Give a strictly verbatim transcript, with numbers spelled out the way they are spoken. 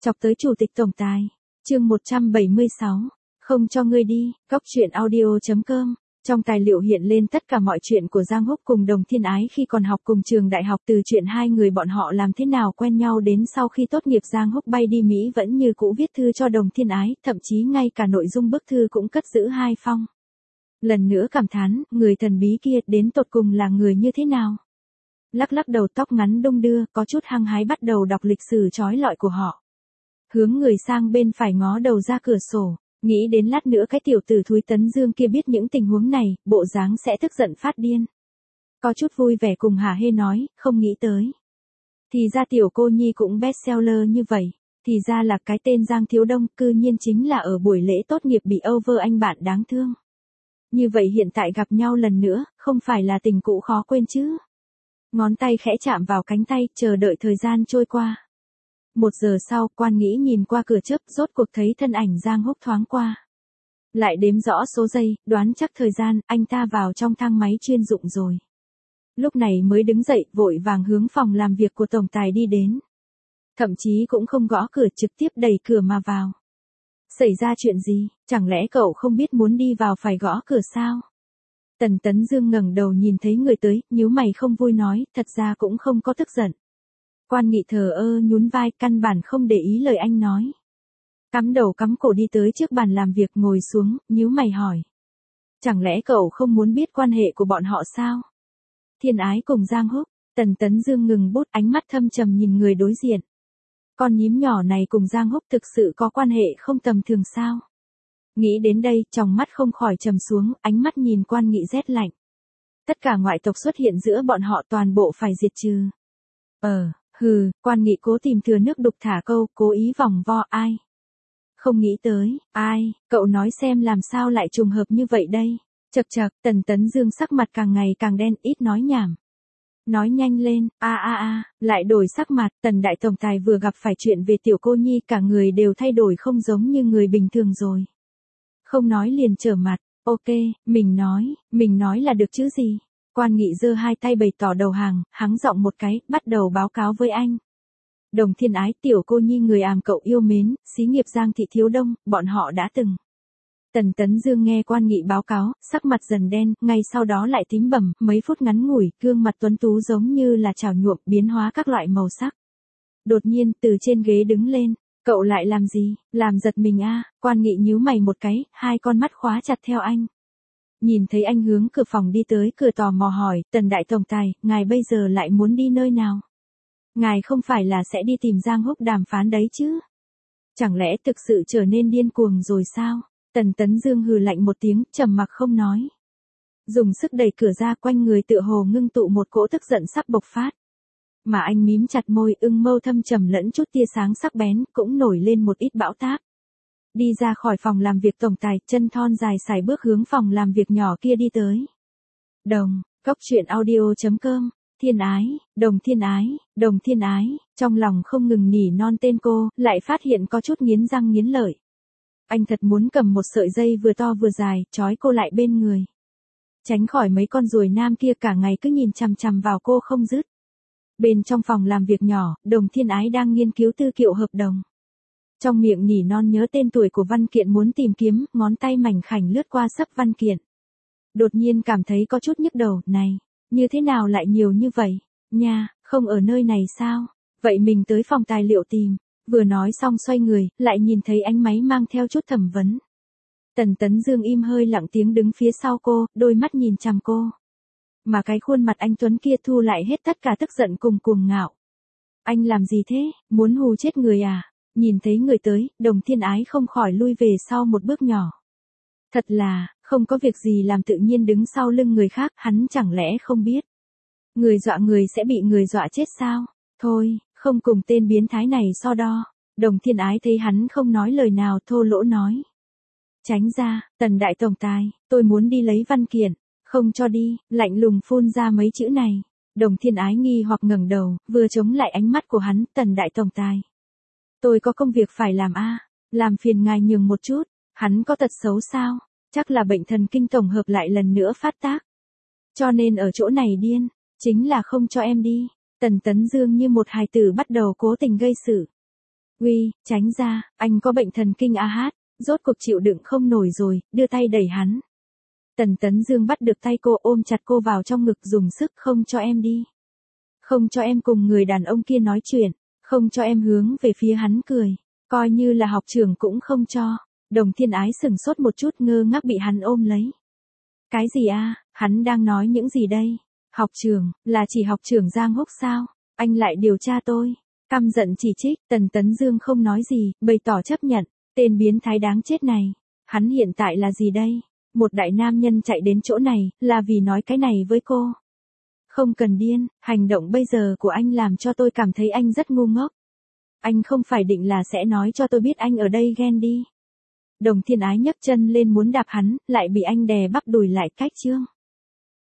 Chọc tới chủ tịch tổng tài. Chương một trăm bảy mươi sáu. Không cho ngươi đi. Góc truyện audio chấm com. Trong tài liệu hiện lên tất cả mọi chuyện của Giang Húc cùng Đồng Thiên Ái khi còn học cùng trường đại học, từ chuyện hai người bọn họ làm thế nào quen nhau đến sau khi tốt nghiệp Giang Húc bay đi Mỹ vẫn như cũ viết thư cho Đồng Thiên Ái, thậm chí ngay cả nội dung bức thư cũng cất giữ hai phong. Lần nữa cảm thán, người thần bí kia đến tột cùng là người như thế nào? Lắc lắc đầu, tóc ngắn đung đưa, có chút hăng hái bắt đầu đọc lịch sử trói lọi của họ. Hướng người sang bên phải ngó đầu ra cửa sổ, nghĩ đến lát nữa cái tiểu tử thúi Tấn Dương kia biết những tình huống này, bộ dáng sẽ tức giận phát điên. Có chút vui vẻ cùng hả hê nói, không nghĩ tới. Thì ra tiểu cô nhi cũng bestseller như vậy, thì ra là cái tên Giang Thiếu Đông, cư nhiên chính là ở buổi lễ tốt nghiệp bị over anh bạn đáng thương. Như vậy hiện tại gặp nhau lần nữa, không phải là tình cũ khó quên chứ. Ngón tay khẽ chạm vào cánh tay, chờ đợi thời gian trôi qua. Một giờ sau, Quan Nghĩ nhìn qua cửa chớp, rốt cuộc thấy thân ảnh Giang Húc thoáng qua. Lại đếm rõ số giây, đoán chắc thời gian, anh ta vào trong thang máy chuyên dụng rồi. Lúc này mới đứng dậy, vội vàng hướng phòng làm việc của tổng tài đi đến. Thậm chí cũng không gõ cửa, trực tiếp đẩy cửa mà vào. Xảy ra chuyện gì, chẳng lẽ cậu không biết muốn đi vào phải gõ cửa sao? Tần Tấn Dương ngẩng đầu nhìn thấy người tới, nhíu mày không vui nói, thật ra cũng không có tức giận. Quan Nghị thờ ơ nhún vai, căn bản không để ý lời anh nói. Cắm đầu cắm cổ đi tới trước bàn làm việc, ngồi xuống, nhíu mày hỏi. Chẳng lẽ cậu không muốn biết quan hệ của bọn họ sao? Thiên Ái cùng Giang Húc. Tần Tấn Dương ngừng bút, ánh mắt thâm trầm nhìn người đối diện. Con nhím nhỏ này cùng Giang Húc thực sự có quan hệ không tầm thường sao? Nghĩ đến đây, tròng mắt không khỏi trầm xuống, ánh mắt nhìn Quan Nghị rét lạnh. Tất cả ngoại tộc xuất hiện giữa bọn họ toàn bộ phải diệt trừ. Ờ, hừ, Quan Nghị cố tìm thừa nước đục thả câu, cố ý vòng vo, ai? Không nghĩ tới, ai, cậu nói xem làm sao lại trùng hợp như vậy đây? Chậc chậc, Tần Tấn Dương sắc mặt càng ngày càng đen, ít nói nhảm. Nói nhanh lên, a a a, lại đổi sắc mặt, Tần đại tổng tài vừa gặp phải chuyện về tiểu cô nhi, cả người đều thay đổi không giống như người bình thường rồi. Không nói liền trở mặt, ok, mình nói, mình nói là được chứ gì. Quan Nghị giơ hai tay bày tỏ đầu hàng, hắng giọng một cái, bắt đầu báo cáo với anh. Đồng Thiên Ái, tiểu cô nhi người àm cậu yêu mến, xí nghiệp Giang thị Thiếu Đông, bọn họ đã từng. Tần Tấn Dương nghe Quan Nghị báo cáo, sắc mặt dần đen, ngay sau đó lại tím bầm, mấy phút ngắn ngủi, gương mặt tuấn tú giống như là chảo nhuộm, biến hóa các loại màu sắc. Đột nhiên, từ trên ghế đứng lên. Cậu lại làm gì, làm giật mình a à? Quan Nghị nhíu mày một cái, hai con mắt khóa chặt theo anh. Nhìn thấy anh hướng cửa phòng đi tới, cửa tò mò hỏi, Tần đại tổng tài, ngài bây giờ lại muốn đi nơi nào? Ngài không phải là sẽ đi tìm Giang Húc đàm phán đấy chứ? Chẳng lẽ thực sự trở nên điên cuồng rồi sao? Tần Tấn Dương hừ lạnh một tiếng, trầm mặc không nói. Dùng sức đẩy cửa ra, quanh người tựa hồ ngưng tụ một cỗ tức giận sắp bộc phát. Mà anh mím chặt môi, ưng mâu thâm trầm lẫn chút tia sáng sắc bén, cũng nổi lên một ít bão táp. Đi ra khỏi phòng làm việc tổng tài, chân thon dài sải bước hướng phòng làm việc nhỏ kia đi tới. Đồng, góc truyện audio chấm com, Thiên Ái, Đồng Thiên Ái, Đồng Thiên Ái, trong lòng không ngừng nỉ non tên cô, lại phát hiện có chút nghiến răng nghiến lợi. Anh thật muốn cầm một sợi dây vừa to vừa dài, trói cô lại bên người. Tránh khỏi mấy con ruồi nam kia cả ngày cứ nhìn chằm chằm vào cô không dứt. Bên trong phòng làm việc nhỏ, Đồng Thiên Ái đang nghiên cứu tư liệu hợp đồng. Trong miệng nỉ non nhớ tên tuổi của văn kiện muốn tìm kiếm, ngón tay mảnh khảnh lướt qua sấp văn kiện. Đột nhiên cảm thấy có chút nhức đầu, này, như thế nào lại nhiều như vậy, nha, không ở nơi này sao, vậy mình tới phòng tài liệu tìm, vừa nói xong xoay người, lại nhìn thấy ánh máy mang theo chút thẩm vấn. Tần Tấn Dương im hơi lặng tiếng đứng phía sau cô, đôi mắt nhìn chằm cô. Mà cái khuôn mặt anh Tuấn kia thu lại hết tất cả tức giận cùng cuồng ngạo. Anh làm gì thế, muốn hù chết người à? Nhìn thấy người tới, Đồng Thiên Ái không khỏi lui về sau một bước nhỏ. Thật là, không có việc gì làm tự nhiên đứng sau lưng người khác, hắn chẳng lẽ không biết. Người dọa người sẽ bị người dọa chết sao? Thôi, không cùng tên biến thái này so đo. Đồng Thiên Ái thấy hắn không nói lời nào, thô lỗ nói. Tránh ra, Tần đại tổng tài, tôi muốn đi lấy văn kiện. Không cho đi, lạnh lùng phun ra mấy chữ này. Đồng Thiên Ái nghi hoặc ngẩng đầu, vừa chống lại ánh mắt của hắn, Tần đại tổng tài. Tôi có công việc phải làm a, làm phiền ngài nhường một chút, hắn có tật xấu sao, chắc là bệnh thần kinh tổng hợp lại lần nữa phát tác. Cho nên ở chỗ này điên, chính là không cho em đi. Tần Tấn Dương như một hài tử bắt đầu cố tình gây sự. Uy, tránh ra, anh có bệnh thần kinh a hát, rốt cuộc chịu đựng không nổi rồi, đưa tay đẩy hắn. Tần Tấn Dương bắt được tay cô ôm chặt cô vào trong ngực dùng sức không cho em đi. Không cho em cùng người đàn ông kia nói chuyện, không cho em hướng về phía hắn cười, coi như là học trưởng cũng không cho. Đồng Thiên Ái sừng sốt một chút ngơ ngác bị hắn ôm lấy. Cái gì a? Hắn đang nói những gì đây? Học trưởng, là chỉ học trưởng Giang Húc sao? Anh lại điều tra tôi. Căm giận chỉ trích, Tần Tấn Dương không nói gì, bày tỏ chấp nhận. Tên biến thái đáng chết này. Hắn hiện tại là gì đây? Một đại nam nhân chạy đến chỗ này, là vì nói cái này với cô. Không cần điên, hành động bây giờ của anh làm cho tôi cảm thấy anh rất ngu ngốc. Anh không phải định là sẽ nói cho tôi biết anh ở đây ghen đi. Đồng Thiên Ái nhấc chân lên muốn đạp hắn, lại bị anh đè bắp đùi lại cách chương.